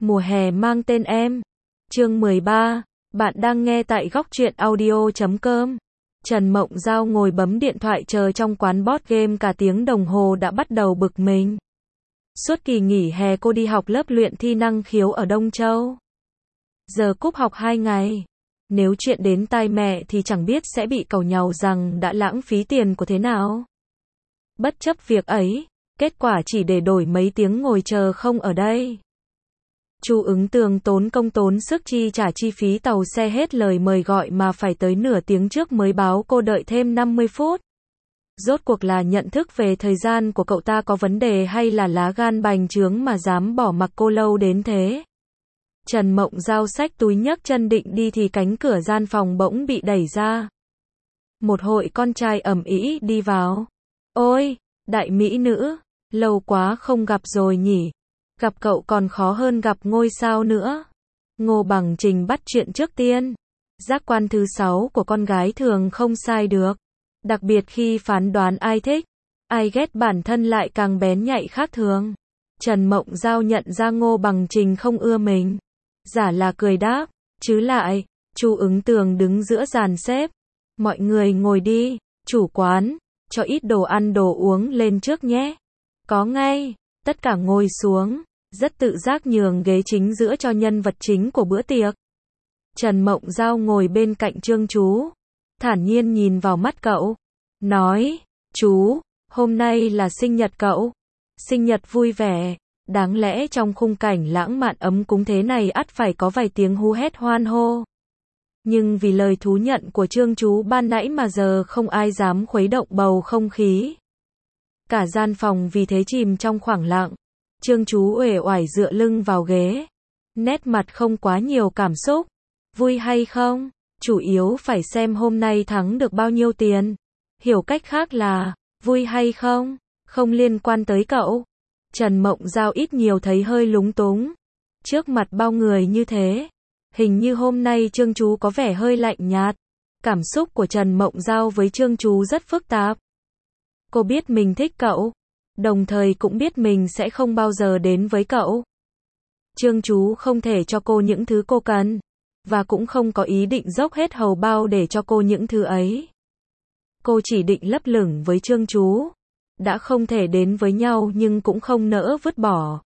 Mùa hè mang tên em. Chương 13. Bạn đang nghe tại góc truyện audio.com. Trần Mộng Giao ngồi bấm điện thoại chờ trong quán board game cả tiếng đồng hồ đã bắt đầu bực mình. Suốt kỳ nghỉ hè cô đi học lớp luyện thi năng khiếu ở Đông Châu. Giờ cúp học 2 ngày. Nếu chuyện đến tai mẹ thì chẳng biết sẽ bị càu nhàu rằng đã lãng phí tiền của thế nào. Bất chấp việc ấy, kết quả chỉ để đổi mấy tiếng ngồi chờ không ở đây. Chu Ứng Tường tốn công tốn sức chi trả chi phí tàu xe hết lời mời gọi mà phải tới nửa tiếng trước mới báo cô đợi thêm 50 phút. Rốt cuộc là nhận thức về thời gian của cậu ta có vấn đề hay là lá gan bành trướng mà dám bỏ mặc cô lâu đến thế? Trần Mộng Giao xách túi nhấc chân định đi thì cánh cửa gian phòng bỗng bị đẩy ra. Một hội con trai ầm ĩ đi vào. Ôi, đại mỹ nữ, lâu quá không gặp rồi nhỉ? Gặp cậu còn khó hơn gặp ngôi sao nữa. Ngô Bằng Trình bắt chuyện trước tiên. Giác quan thứ 6 của con gái thường không sai được. Đặc biệt khi phán đoán ai thích, ai ghét bản thân lại càng bén nhạy khác thường. Trần Mộng Giao nhận ra Ngô Bằng Trình không ưa mình. Giả là cười đáp, chứ lại. Chu Ứng Tường đứng giữa dàn xếp. Mọi người ngồi đi, chủ quán, cho ít đồ ăn đồ uống lên trước nhé. Có ngay. Tất cả ngồi xuống, rất tự giác nhường ghế chính giữa cho nhân vật chính của bữa tiệc. Trần Mộng Giao ngồi bên cạnh Trương Chú, thản nhiên nhìn vào mắt cậu, nói, chú, hôm nay là sinh nhật cậu, sinh nhật vui vẻ, đáng lẽ trong khung cảnh lãng mạn ấm cúng thế này ắt phải có vài tiếng hú hét hoan hô. Nhưng vì lời thú nhận của Trương Chú ban nãy mà giờ không ai dám khuấy động bầu không khí. Cả gian phòng vì thế chìm trong khoảng lặng. Trương Chú uể oải dựa lưng vào ghế. Nét mặt không quá nhiều cảm xúc. Vui hay không? Chủ yếu phải xem hôm nay thắng được bao nhiêu tiền. Hiểu cách khác là, vui hay không? Không liên quan tới cậu. Trần Mộng Giao ít nhiều thấy hơi lúng túng. Trước mặt bao người như thế. Hình như hôm nay Trương Chú có vẻ hơi lạnh nhạt. Cảm xúc của Trần Mộng Giao với Trương Chú rất phức tạp. Cô biết mình thích cậu, đồng thời cũng biết mình sẽ không bao giờ đến với cậu. Trương Chú không thể cho cô những thứ cô cần, và cũng không có ý định dốc hết hầu bao để cho cô những thứ ấy. Cô chỉ định lấp lửng với Trương Chú, đã không thể đến với nhau nhưng cũng không nỡ vứt bỏ.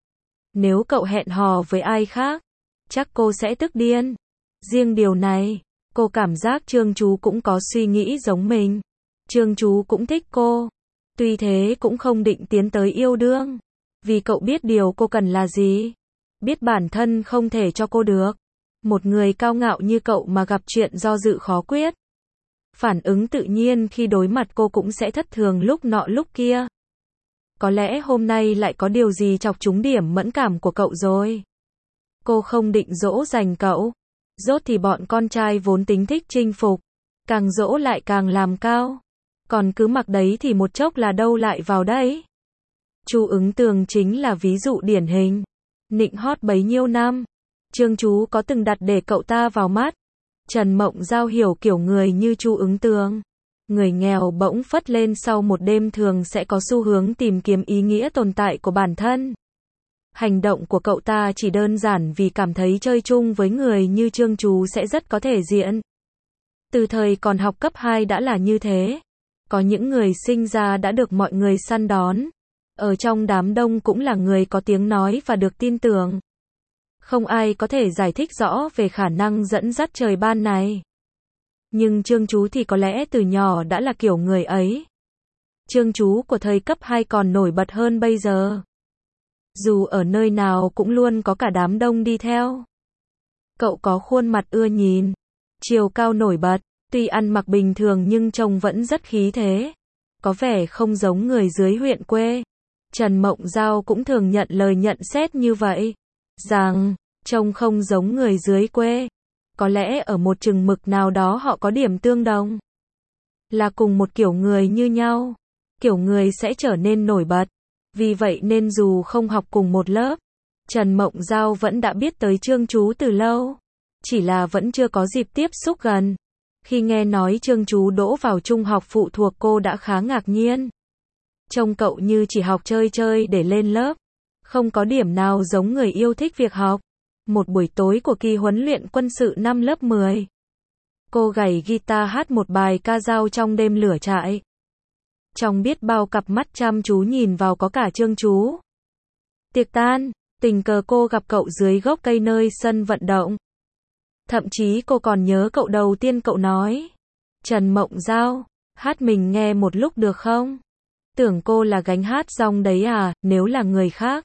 Nếu cậu hẹn hò với ai khác, chắc cô sẽ tức điên. Riêng điều này, cô cảm giác Trương Chú cũng có suy nghĩ giống mình. Trương Chú cũng thích cô. Tuy thế cũng không định tiến tới yêu đương. Vì cậu biết điều cô cần là gì. Biết bản thân không thể cho cô được. Một người cao ngạo như cậu mà gặp chuyện do dự khó quyết. Phản ứng tự nhiên khi đối mặt cô cũng sẽ thất thường lúc nọ lúc kia. Có lẽ hôm nay lại có điều gì chọc trúng điểm mẫn cảm của cậu rồi. Cô không định dỗ dành cậu. Rốt thì bọn con trai vốn tính thích chinh phục. Càng dỗ lại càng làm cao. Còn cứ mặc đấy thì một chốc là đâu lại vào đấy. Chu Ứng Tường chính là ví dụ điển hình. Nịnh hót bấy nhiêu năm. Trương Chú có từng đặt để cậu ta vào mắt. Trần Mộng Giao hiểu kiểu người như Chu Ứng Tường. Người nghèo bỗng phất lên sau một đêm thường sẽ có xu hướng tìm kiếm ý nghĩa tồn tại của bản thân. Hành động của cậu ta chỉ đơn giản vì cảm thấy chơi chung với người như Trương Chú sẽ rất có thể diện. Từ thời còn học cấp 2 đã là như thế. Có những người sinh ra đã được mọi người săn đón. Ở trong đám đông cũng là người có tiếng nói và được tin tưởng. Không ai có thể giải thích rõ về khả năng dẫn dắt trời ban này. Nhưng Trương Chú thì có lẽ từ nhỏ đã là kiểu người ấy. Trương Chú của thời cấp 2 còn nổi bật hơn bây giờ. Dù ở nơi nào cũng luôn có cả đám đông đi theo. Cậu có khuôn mặt ưa nhìn. Chiều cao nổi bật. Tuy ăn mặc bình thường nhưng trông vẫn rất khí thế. Có vẻ không giống người dưới huyện quê. Trần Mộng Giao cũng thường nhận lời nhận xét như vậy. Rằng, trông không giống người dưới quê. Có lẽ ở một chừng mực nào đó họ có điểm tương đồng. Là cùng một kiểu người như nhau. Kiểu người sẽ trở nên nổi bật. Vì vậy nên dù không học cùng một lớp, Trần Mộng Giao vẫn đã biết tới Trương Chú từ lâu. Chỉ là vẫn chưa có dịp tiếp xúc gần. Khi nghe nói Trương Chú đỗ vào trung học phụ thuộc cô đã khá ngạc nhiên. Trông cậu như chỉ học chơi chơi để lên lớp. Không có điểm nào giống người yêu thích việc học. Một buổi tối của kỳ huấn luyện quân sự năm lớp 10. Cô gảy guitar hát một bài ca dao trong đêm lửa trại. Trong biết bao cặp mắt chăm chú nhìn vào có cả Trương Chú. Tiệc tan, tình cờ cô gặp cậu dưới gốc cây nơi sân vận động. Thậm chí cô còn nhớ cậu đầu tiên cậu nói. Trần Mộng Giao, hát mình nghe một lúc được không? Tưởng cô là gánh hát rong đấy à, nếu là người khác.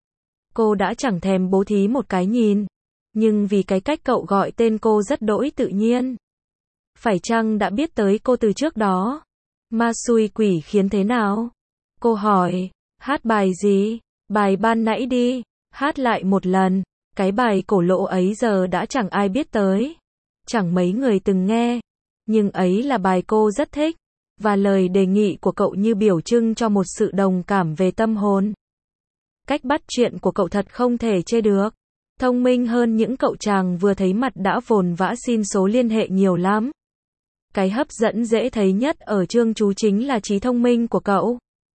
Cô đã chẳng thèm bố thí một cái nhìn. Nhưng vì cái cách cậu gọi tên cô rất đỗi tự nhiên. Phải chăng đã biết tới cô từ trước đó? Ma xui quỷ khiến thế nào? Cô hỏi, hát bài gì? Bài ban nãy đi, hát lại một lần. Cái bài cổ lỗ ấy giờ đã chẳng ai biết tới. Chẳng mấy người từng nghe. Nhưng ấy là bài cô rất thích. Và lời đề nghị của cậu như biểu trưng cho một sự đồng cảm về tâm hồn. Cách bắt chuyện của cậu thật không thể chê được. Thông minh hơn những cậu chàng vừa thấy mặt đã vồn vã xin số liên hệ nhiều lắm. Cái hấp dẫn dễ thấy nhất ở Trương Chú chính là trí thông minh của cậu.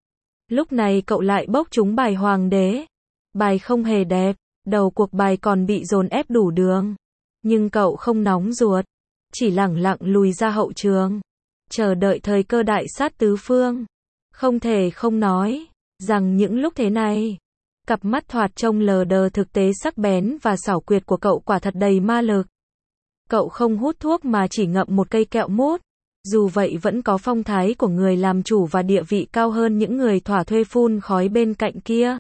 Lúc này cậu lại bốc trúng bài Hoàng đế. Bài không hề đẹp, đầu cuộc bài còn bị dồn ép đủ đường. Nhưng cậu không nóng ruột, chỉ lẳng lặng lùi ra hậu trường. Chờ đợi thời cơ đại sát tứ phương. Không thể không nói, rằng những lúc thế này, cặp mắt thoạt trông lờ đờ thực tế sắc bén và xảo quyệt của cậu quả thật đầy ma lực. Cậu không hút thuốc mà chỉ ngậm một cây kẹo mút. Dù vậy vẫn có phong thái của người làm chủ và địa vị cao hơn những người thỏa thuê phun khói bên cạnh kia.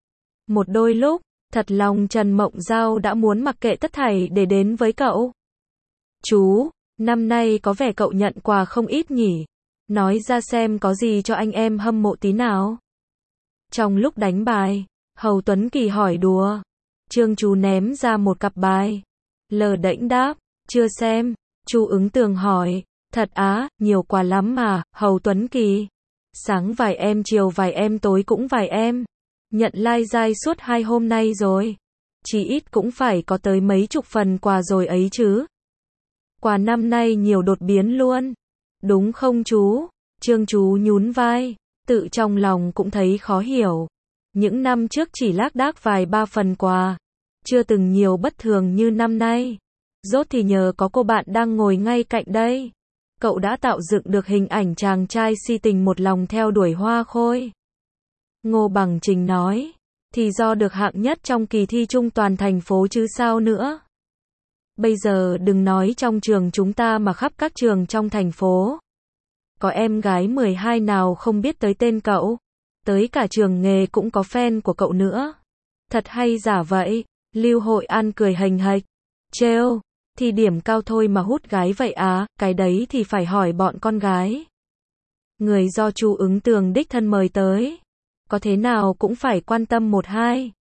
Một đôi lúc, thật lòng Trần Mộng Giao đã muốn mặc kệ tất thảy để đến với cậu. Chú, năm nay có vẻ cậu nhận quà không ít nhỉ? Nói ra xem có gì cho anh em hâm mộ tí nào. Trong lúc đánh bài, Hầu Tuấn Kỳ hỏi đùa. Trương Chú ném ra một cặp bài. Lờ đễnh đáp, chưa xem. Chu Ứng Tường hỏi, thật á, nhiều quà lắm mà, Hầu Tuấn Kỳ. Sáng vài em, chiều vài em, tối cũng vài em. Nhận lai dai suốt 2 hôm nay rồi. Chỉ ít cũng phải có tới mấy chục phần quà rồi ấy chứ. Quà năm nay nhiều đột biến luôn. Đúng không chú? Trương Chú nhún vai, tự trong lòng cũng thấy khó hiểu. Những năm trước chỉ lác đác vài ba phần quà. Chưa từng nhiều bất thường như năm nay. Rốt thì nhờ có cô bạn đang ngồi ngay cạnh đây. Cậu đã tạo dựng được hình ảnh chàng trai si tình một lòng theo đuổi hoa khôi. Ngô Bằng Trình nói, thì do được hạng nhất trong kỳ thi chung toàn thành phố chứ sao nữa. Bây giờ đừng nói trong trường chúng ta mà khắp các trường trong thành phố. Có em gái 12 nào không biết tới tên cậu. Tới cả trường nghề cũng có fan của cậu nữa. Thật hay giả vậy? Lưu Hội An cười hềnh hạch. Trêu, thì điểm cao thôi mà hút gái vậy á, cái đấy thì phải hỏi bọn con gái. Người do Chu Ứng Tường đích thân mời tới. Có thế nào cũng phải quan tâm một hai.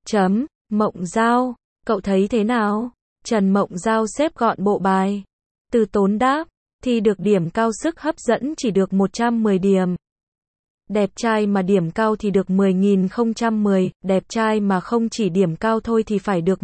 Mộng Giao, cậu thấy thế nào? Trần Mộng Giao xếp gọn bộ bài. Từ Tốn đáp, thì được điểm cao sức hấp dẫn chỉ được 110 điểm. Đẹp trai mà điểm cao thì được 10.010, đẹp trai mà không chỉ điểm cao thôi thì phải được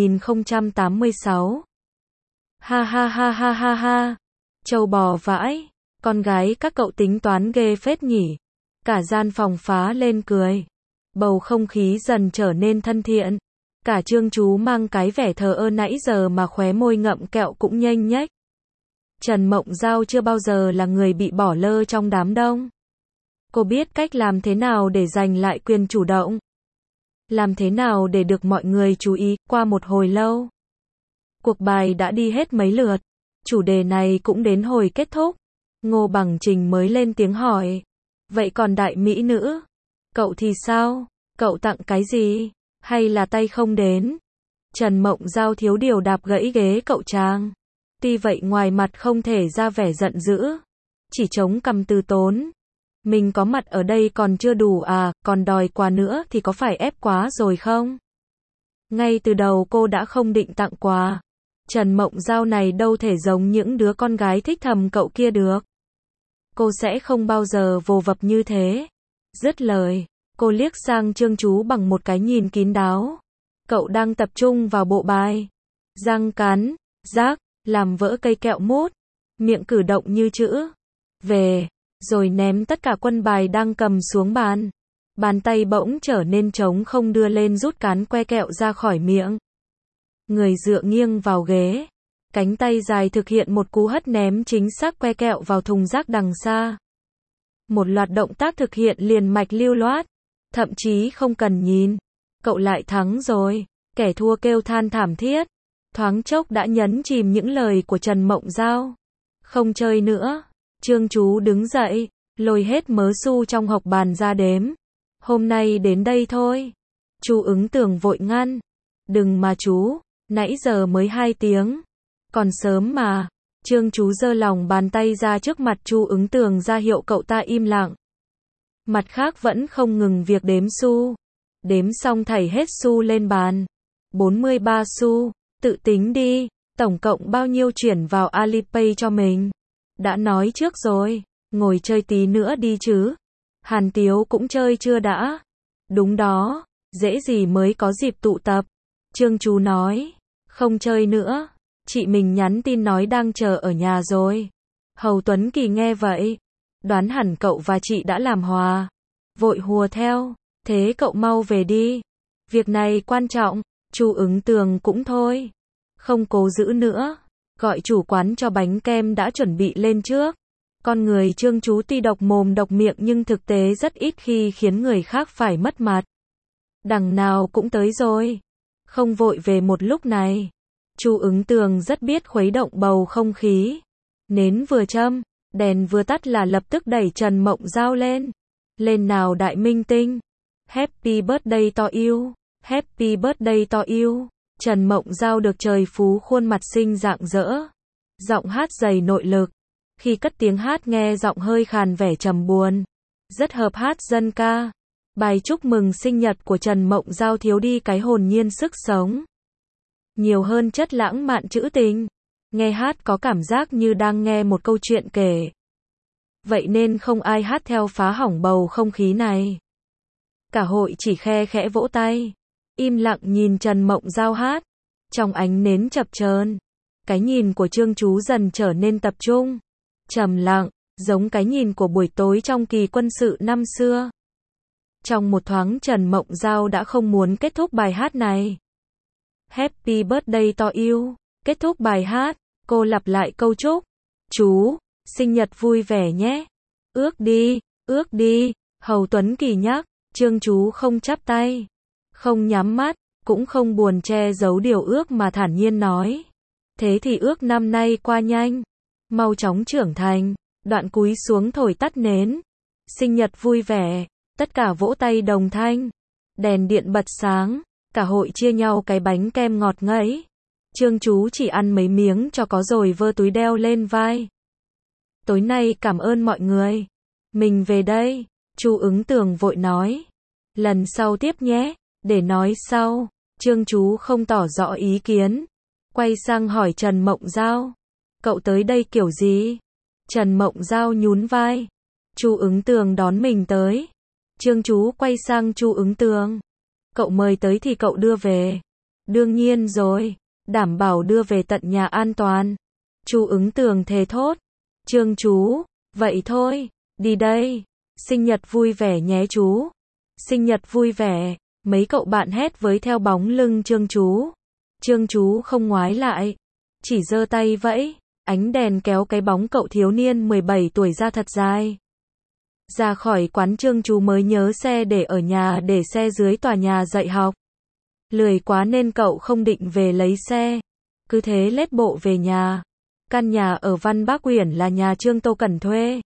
10.086. Ha ha ha ha ha ha. Trâu bò vãi, con gái các cậu tính toán ghê phết nhỉ. Cả gian phòng phá lên cười. Bầu không khí dần trở nên thân thiện. Cả Trương Chú mang cái vẻ thờ ơ nãy giờ mà khóe môi ngậm kẹo cũng nhếch nhếch. Trần Mộng Giao chưa bao giờ là người bị bỏ lơ trong đám đông. Cô biết cách làm thế nào để giành lại quyền chủ động. Làm thế nào để được mọi người chú ý. Qua một hồi lâu, cuộc bài đã đi hết mấy lượt. Chủ đề này cũng đến hồi kết thúc. Ngô Bằng Trình mới lên tiếng hỏi. Vậy còn đại mỹ nữ? Cậu thì sao? Cậu tặng cái gì? Hay là tay không đến? Trần Mộng Giao thiếu điều đạp gãy ghế cậu chàng. Tuy vậy ngoài mặt không thể ra vẻ giận dữ. Chỉ chống cằm từ tốn. Mình có mặt ở đây còn chưa đủ à, còn đòi quà nữa thì có phải ép quá rồi không? Ngay từ đầu cô đã không định tặng quà. Trần Mộng Giao này đâu thể giống những đứa con gái thích thầm cậu kia được. Cô sẽ không bao giờ vồ vập như thế. Dứt lời, cô liếc sang Trương Chú bằng một cái nhìn kín đáo. Cậu đang tập trung vào bộ bài. Răng cắn, rác, làm vỡ cây kẹo mút. Miệng cử động như chữ về, rồi ném tất cả quân bài đang cầm xuống bàn. Bàn tay bỗng trở nên trống không đưa lên rút cán que kẹo ra khỏi miệng. Người dựa nghiêng vào ghế. Cánh tay dài thực hiện một cú hất ném chính xác que kẹo vào thùng rác đằng xa. Một loạt động tác thực hiện liền mạch lưu loát. Thậm chí không cần nhìn. Cậu lại thắng rồi. Kẻ thua kêu than thảm thiết. Thoáng chốc đã nhấn chìm những lời của Trần Mộng Giao. Không chơi nữa. Trương Chú đứng dậy, lôi hết mớ xu trong hộc bàn ra đếm. Hôm nay đến đây thôi. Chu Ứng Tường vội ngăn. Đừng mà chú, nãy giờ mới 2 tiếng. Còn sớm mà. Trương Chú giơ lòng bàn tay ra trước mặt Chu Ứng Tường ra hiệu cậu ta im lặng. Mặt khác vẫn không ngừng việc đếm xu. Đếm xong thảy hết xu lên bàn. 43 xu, tự tính đi, tổng cộng bao nhiêu chuyển vào Alipay cho mình. Đã nói trước rồi, ngồi chơi tí nữa đi chứ. Hàn Tiếu cũng chơi chưa đã? Đúng đó, dễ gì mới có dịp tụ tập. Trương Chú nói, không chơi nữa. Chị mình nhắn tin nói đang chờ ở nhà rồi. Hầu Tuấn Kỳ nghe vậy, đoán hẳn cậu và chị đã làm hòa. Vội hùa theo, thế cậu mau về đi. Việc này quan trọng. Chu Ứng Tường cũng thôi. Không cố giữ nữa. Gọi chủ quán cho bánh kem đã chuẩn bị lên trước. Con người Trương Chú tuy độc mồm độc miệng nhưng thực tế rất ít khi khiến người khác phải mất mặt. Đằng nào cũng tới rồi. Không vội về một lúc này. Chu Ứng Tường rất biết khuấy động bầu không khí. Nến vừa châm, đèn vừa tắt là lập tức đẩy Trần Mộng Giao lên. Lên nào đại minh tinh. Happy birthday to you. Happy birthday to you. Trần Mộng Giao được trời phú khuôn mặt xinh rạng rỡ. Giọng hát dày nội lực. Khi cất tiếng hát nghe giọng hơi khàn vẻ trầm buồn. Rất hợp hát dân ca. Bài chúc mừng sinh nhật của Trần Mộng Giao thiếu đi cái hồn nhiên sức sống. Nhiều hơn chất lãng mạn trữ tình. Nghe hát có cảm giác như đang nghe một câu chuyện kể. Vậy nên không ai hát theo phá hỏng bầu không khí này. Cả hội chỉ khe khẽ vỗ tay. Im lặng nhìn Trần Mộng Giao hát. Trong ánh nến chập chờn, cái nhìn của Trương Chú dần trở nên tập trung, trầm lặng, giống cái nhìn của buổi tối trong kỳ quân sự năm xưa. Trong một thoáng Trần Mộng Giao đã không muốn kết thúc bài hát này. Happy birthday to you. Kết thúc bài hát, cô lặp lại câu chúc. Chú, sinh nhật vui vẻ nhé. Ước đi, Hầu Tuấn Kỳ nhắc. Trương Chú không chắp tay, không nhắm mắt, cũng không buồn che giấu điều ước mà thản nhiên nói. Thế thì ước năm nay qua nhanh, mau chóng trưởng thành. Đoạn cúi xuống thổi tắt nến. Sinh nhật vui vẻ, tất cả vỗ tay đồng thanh. Đèn điện bật sáng, cả hội chia nhau cái bánh kem ngọt ngấy. Trương Chú chỉ ăn mấy miếng cho có rồi vơ túi đeo lên vai. Tối nay cảm ơn mọi người. Mình về đây. Chu Ứng Tường vội nói. Lần sau tiếp nhé. Để nói sau. Trương Chú không tỏ rõ ý kiến. Quay sang hỏi Trần Mộng Giao. Cậu tới đây kiểu gì? Trần Mộng Giao nhún vai. Chu Ứng Tường đón mình tới. Trương Chú quay sang Chu Ứng Tường. Cậu mời tới thì cậu đưa về. Đương nhiên rồi. Đảm bảo đưa về tận nhà an toàn. Chu Ứng Tường thề thốt. Trương Chú, vậy thôi, đi đây. Sinh nhật vui vẻ nhé chú. Sinh nhật vui vẻ. Mấy cậu bạn hét với theo bóng lưng Trương Chú. Trương Chú không ngoái lại, chỉ giơ tay vẫy. Ánh đèn kéo cái bóng cậu thiếu niên 17 tuổi ra thật dài. Ra khỏi quán Trương Chú mới nhớ xe để ở nhà, để xe dưới tòa nhà dạy học. Lười quá nên cậu không định về lấy xe. Cứ thế lết bộ về nhà. Căn nhà ở Văn Bác Uyển là nhà Trương Tô Cẩn thuê.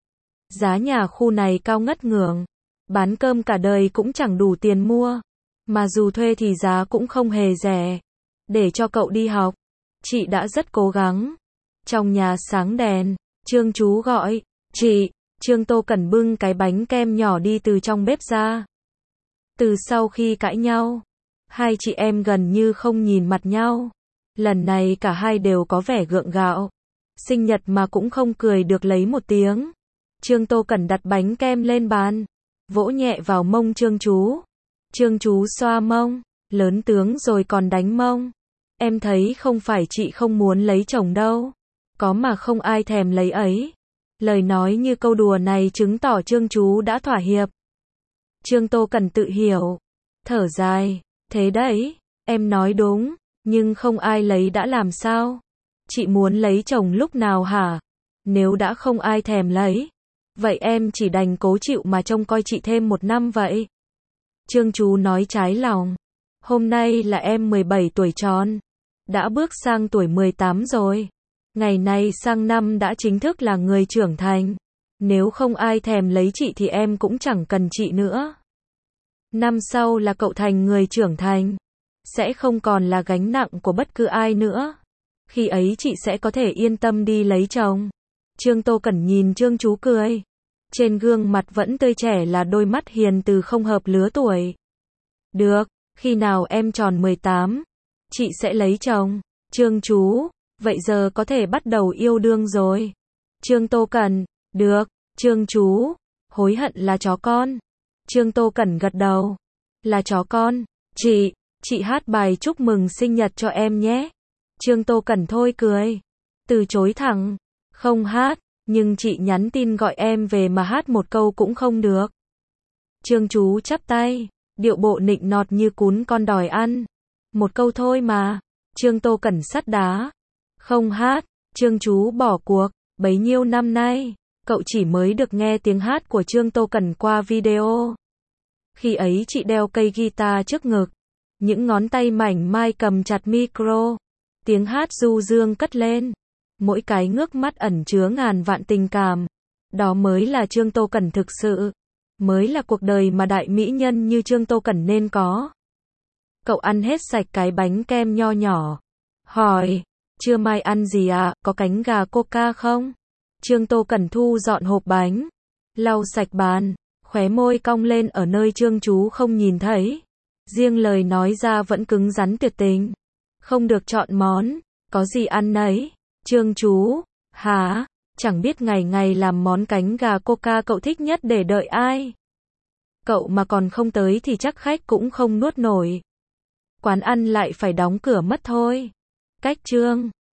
Giá nhà khu này cao ngất ngưởng. Bán cơm cả đời cũng chẳng đủ tiền mua. Mà dù thuê thì giá cũng không hề rẻ. Để cho cậu đi học, chị đã rất cố gắng. Trong nhà sáng đèn, Trương Chú gọi. Chị. Trương Tô Cẩn bưng cái bánh kem nhỏ đi từ trong bếp ra. Từ sau khi cãi nhau, hai chị em gần như không nhìn mặt nhau. Lần này cả hai đều có vẻ gượng gạo. Sinh nhật mà cũng không cười được lấy một tiếng. Trương Tô Cẩn đặt bánh kem lên bàn, vỗ nhẹ vào mông Trương Chú. Trương Chú xoa mông, lớn tướng rồi còn đánh mông. Em thấy không phải chị không muốn lấy chồng đâu. Có mà không ai thèm lấy ấy. Lời nói như câu đùa này chứng tỏ Trương Chú đã thỏa hiệp. Trương Tô Cẩn tự hiểu. Thở dài. Thế đấy, em nói đúng, nhưng không ai lấy đã làm sao? Chị muốn lấy chồng lúc nào hả? Nếu đã không ai thèm lấy, vậy em chỉ đành cố chịu mà trông coi chị thêm 1 năm vậy. Trương Chú nói trái lòng. Hôm nay là em 17 tuổi tròn. Đã bước sang tuổi 18 rồi. Ngày này sang năm đã chính thức là người trưởng thành. Nếu không ai thèm lấy chị thì em cũng chẳng cần chị nữa. Năm sau là cậu thành người trưởng thành. Sẽ không còn là gánh nặng của bất cứ ai nữa. Khi ấy chị sẽ có thể yên tâm đi lấy chồng. Trương Tô Cẩn nhìn Trương Chú cười. Trên gương mặt vẫn tươi trẻ là đôi mắt hiền từ không hợp lứa tuổi. Được, khi nào em tròn 18, chị sẽ lấy chồng. Trương Chú, vậy giờ có thể bắt đầu yêu đương rồi. Trương Tô Cẩn, được, Trương Chú, hối hận là chó con. Trương Tô Cẩn gật đầu. Là chó con, chị hát bài chúc mừng sinh nhật cho em nhé. Trương Tô Cẩn thôi cười. Từ chối thẳng, không hát, nhưng chị nhắn tin gọi em về mà hát một câu cũng không được. Trương Chú chắp tay, điệu bộ nịnh nọt như cún con đòi ăn. Một câu thôi mà. Trương Tô Cẩn sắt đá. Không hát, Trương Chú bỏ cuộc. Bấy nhiêu năm nay, cậu chỉ mới được nghe tiếng hát của Trương Tô Cẩn qua video. Khi ấy chị đeo cây guitar trước ngực, những ngón tay mảnh mai cầm chặt micro, tiếng hát du dương cất lên, mỗi cái ngước mắt ẩn chứa ngàn vạn tình cảm. Đó mới là Trương Tô Cẩn thực sự, mới là cuộc đời mà đại mỹ nhân như Trương Tô Cẩn nên có. Cậu ăn hết sạch cái bánh kem nho nhỏ, hỏi, trưa mai ăn gì ạ, có cánh gà coca không? Trương Tô Cẩn thu dọn hộp bánh, lau sạch bàn, khóe môi cong lên ở nơi Trương Chú không nhìn thấy. Riêng lời nói ra vẫn cứng rắn tuyệt tình. Không được chọn món, có gì ăn nấy. Trương Chú, hả? Chẳng biết ngày ngày làm món cánh gà coca cậu thích nhất để đợi ai? Cậu mà còn không tới thì chắc khách cũng không nuốt nổi. Quán ăn lại phải đóng cửa mất thôi. Cách Trương